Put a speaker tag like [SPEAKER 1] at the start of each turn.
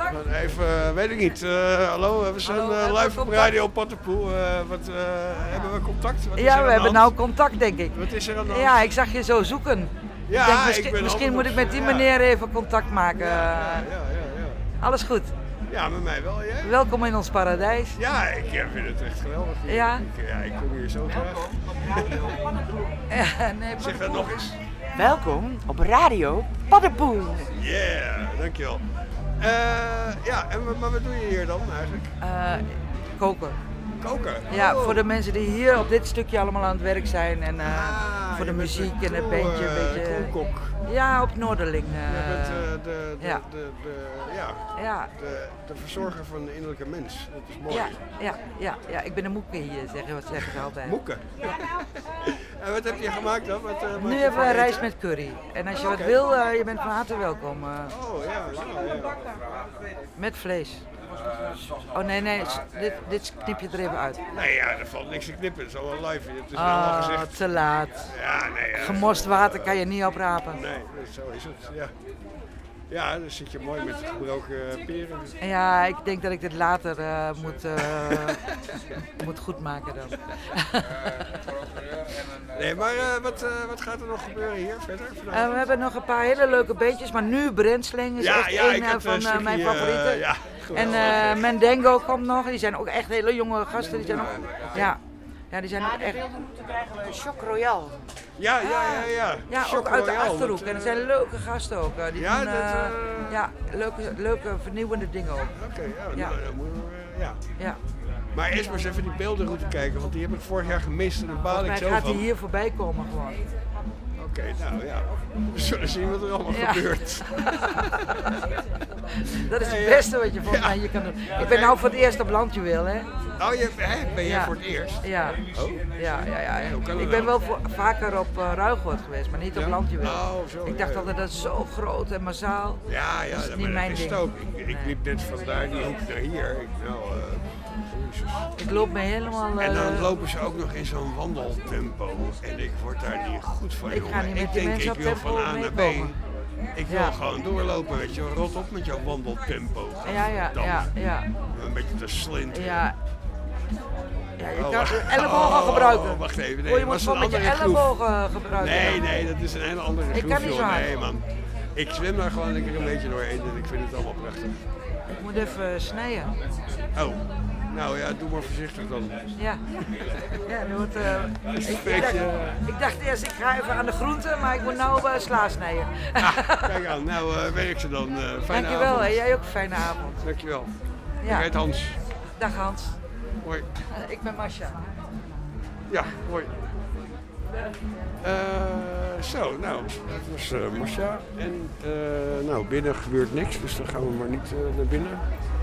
[SPEAKER 1] Even, weet ik niet. Hallo, we zijn live op Radio Paddepoel. Hebben we contact? Wat is er
[SPEAKER 2] Ja,
[SPEAKER 1] aan
[SPEAKER 2] we
[SPEAKER 1] de
[SPEAKER 2] hebben
[SPEAKER 1] hand?
[SPEAKER 2] nou contact, denk ik.
[SPEAKER 1] Wat is er aan de hand?
[SPEAKER 2] Ja, ik zag je zo zoeken.
[SPEAKER 1] Ja,
[SPEAKER 2] ik denk,
[SPEAKER 1] ik ben
[SPEAKER 2] misschien
[SPEAKER 1] altijd
[SPEAKER 2] moet ik
[SPEAKER 1] op-
[SPEAKER 2] met die
[SPEAKER 1] ja.
[SPEAKER 2] meneer even contact maken.
[SPEAKER 1] Ja.
[SPEAKER 2] Alles goed.
[SPEAKER 1] Ja, met mij wel, jij?
[SPEAKER 2] Welkom in ons paradijs.
[SPEAKER 1] Ja, ik vind het echt geweldig hier.
[SPEAKER 2] Ja?
[SPEAKER 1] Ik kom hier zo graag.
[SPEAKER 2] Nee,
[SPEAKER 1] Zeg dat nog eens.
[SPEAKER 3] Welkom op Radio Paddepoel.
[SPEAKER 1] Yeah, dankjewel. Maar wat doe je hier dan eigenlijk?
[SPEAKER 2] koken.
[SPEAKER 1] Koken?
[SPEAKER 2] Ja,
[SPEAKER 1] Oh.
[SPEAKER 2] voor de mensen die hier op dit stukje allemaal aan het werk zijn. En voor de
[SPEAKER 1] je bent
[SPEAKER 2] muziek en het
[SPEAKER 1] een
[SPEAKER 2] bandje. Een beetje.
[SPEAKER 1] kroenkok.
[SPEAKER 2] Ja, op Noorderling.
[SPEAKER 1] Je bent
[SPEAKER 2] ja. Ja.
[SPEAKER 1] de verzorger van de innerlijke mens. Dat is mooi.
[SPEAKER 2] Ja, ik ben een moeke hier, zeggen ze altijd.
[SPEAKER 1] Moeken. En wat heb je gemaakt dan? Wat maak
[SPEAKER 2] Nu
[SPEAKER 1] je
[SPEAKER 2] hebben
[SPEAKER 1] voor
[SPEAKER 2] we
[SPEAKER 1] eten?
[SPEAKER 2] rijst met curry. En als je wat
[SPEAKER 1] Oké.
[SPEAKER 2] wil, je bent van harte welkom.
[SPEAKER 1] Oh ja.
[SPEAKER 2] Met vlees. Oh nee, dit knip je er even uit.
[SPEAKER 1] Nee, ja, er valt niks te knippen. Het is allemaal live. Het is allemaal gezegd.
[SPEAKER 2] Te laat.
[SPEAKER 1] Ja, nee.
[SPEAKER 2] Gemorst water kan je niet oprapen.
[SPEAKER 1] Nee, zo is het. Ja. Ja, dan zit je mooi met gebroken peren.
[SPEAKER 2] Ja, ik denk dat ik dit later moet goedmaken dan.
[SPEAKER 1] Nee, maar wat gaat er nog gebeuren hier verder? vanavond?
[SPEAKER 2] We hebben nog een paar hele leuke beentjes, maar nu Brensling is echt
[SPEAKER 1] ik
[SPEAKER 2] een
[SPEAKER 1] heb
[SPEAKER 2] van
[SPEAKER 1] een stukje,
[SPEAKER 2] mijn favorieten.
[SPEAKER 1] ja,
[SPEAKER 2] En
[SPEAKER 1] geweldig.
[SPEAKER 2] Mendengo komt nog, die zijn ook echt hele jonge gasten. Die zijn ook, ja, die zijn ook echt.
[SPEAKER 3] Moeten krijgen we Choc Royal.
[SPEAKER 1] Ja.
[SPEAKER 2] Ja,
[SPEAKER 1] Choc
[SPEAKER 2] ook uit de
[SPEAKER 1] Royal,
[SPEAKER 2] Achterhoek.
[SPEAKER 1] dat,
[SPEAKER 2] En dat zijn leuke gasten ook. Die
[SPEAKER 1] ja,
[SPEAKER 2] doen leuke vernieuwende dingen ook.
[SPEAKER 1] Oké,
[SPEAKER 2] Ja.
[SPEAKER 1] nou, dan moeten we, ja.
[SPEAKER 2] Ja.
[SPEAKER 1] Maar eerst maar eens even die beeldenroute kijken, want die heb ik vorig jaar gemist en daar baal ik
[SPEAKER 2] Volgens
[SPEAKER 1] zo
[SPEAKER 2] mij gaat hij
[SPEAKER 1] van.
[SPEAKER 2] hier voorbij komen gewoon.
[SPEAKER 1] Oké, nou ja, we zullen zien wat er allemaal
[SPEAKER 2] Ja.
[SPEAKER 1] gebeurt.
[SPEAKER 2] Dat is het
[SPEAKER 1] Ja.
[SPEAKER 2] beste wat je volgens mij hier kan doen. Ik ben nou voor het eerst op landjuweel, hè?
[SPEAKER 1] Oh, ben jij
[SPEAKER 2] Ja.
[SPEAKER 1] voor het eerst?
[SPEAKER 2] Ja.
[SPEAKER 1] Oh?
[SPEAKER 2] Ja.
[SPEAKER 1] Hoe kan dat
[SPEAKER 2] Ik ben
[SPEAKER 1] nou?
[SPEAKER 2] wel vaker op Ruigoord geweest, maar niet op
[SPEAKER 1] Ja?
[SPEAKER 2] landjuweel.
[SPEAKER 1] Oh, zo,
[SPEAKER 2] Ik dacht
[SPEAKER 1] ja.
[SPEAKER 2] altijd dat is zo groot en massaal.
[SPEAKER 1] Ja,
[SPEAKER 2] Dat is
[SPEAKER 1] maar
[SPEAKER 2] niet
[SPEAKER 1] dat
[SPEAKER 2] mijn
[SPEAKER 1] is het
[SPEAKER 2] ding.
[SPEAKER 1] ook. Ik liep net vandaar die hoek naar hier. Jezus.
[SPEAKER 2] Ik loop me helemaal...
[SPEAKER 1] En dan lopen ze ook nog in zo'n wandeltempo. En ik word daar niet goed van,
[SPEAKER 2] Ik ga
[SPEAKER 1] jongen.
[SPEAKER 2] niet met
[SPEAKER 1] Ik
[SPEAKER 2] die
[SPEAKER 1] denk,
[SPEAKER 2] mensen
[SPEAKER 1] ik
[SPEAKER 2] op
[SPEAKER 1] wil
[SPEAKER 2] tempo
[SPEAKER 1] van A naar B.
[SPEAKER 2] meekomen.
[SPEAKER 1] Ik wil
[SPEAKER 2] Ja.
[SPEAKER 1] gewoon doorlopen, weet je wel. Rot op met jouw wandeltempo.
[SPEAKER 2] Ja.
[SPEAKER 1] Een beetje te slinteren.
[SPEAKER 2] Ja, je
[SPEAKER 1] Oh,
[SPEAKER 2] kan
[SPEAKER 1] wacht.
[SPEAKER 2] de ellebogen gebruiken.
[SPEAKER 1] Wacht even, nee,
[SPEAKER 2] Hoor, je
[SPEAKER 1] dat
[SPEAKER 2] moet
[SPEAKER 1] was
[SPEAKER 2] gewoon
[SPEAKER 1] een
[SPEAKER 2] met je
[SPEAKER 1] andere groef.
[SPEAKER 2] ellebogen gebruiken.
[SPEAKER 1] Nee, dat is een hele andere
[SPEAKER 2] Ik
[SPEAKER 1] groef,
[SPEAKER 2] kan niet zo
[SPEAKER 1] joh.
[SPEAKER 2] hard.
[SPEAKER 1] Nee, man. Ik zwem daar gewoon lekker een beetje doorheen en ik vind het allemaal prachtig.
[SPEAKER 2] Ik moet even snijden.
[SPEAKER 1] Oh, nou ja, doe maar voorzichtig dan.
[SPEAKER 2] Ja, nu wordt, ik dacht eerst, ik ga even aan de groenten, maar ik moet nou sla snijden.
[SPEAKER 1] Kijk aan, nou werk ze dan. Fijne
[SPEAKER 2] Dankjewel,
[SPEAKER 1] avond.
[SPEAKER 2] hè. Jij ook een fijne avond.
[SPEAKER 1] Dankjewel.
[SPEAKER 2] Ja.
[SPEAKER 1] Ik heet Hans.
[SPEAKER 2] Dag Hans.
[SPEAKER 1] Hoi.
[SPEAKER 2] Ik ben Masha.
[SPEAKER 1] Ja, hoi. Zo, nou, dat was Marcia. En nou, binnen gebeurt niks, dus dan gaan we maar niet naar binnen.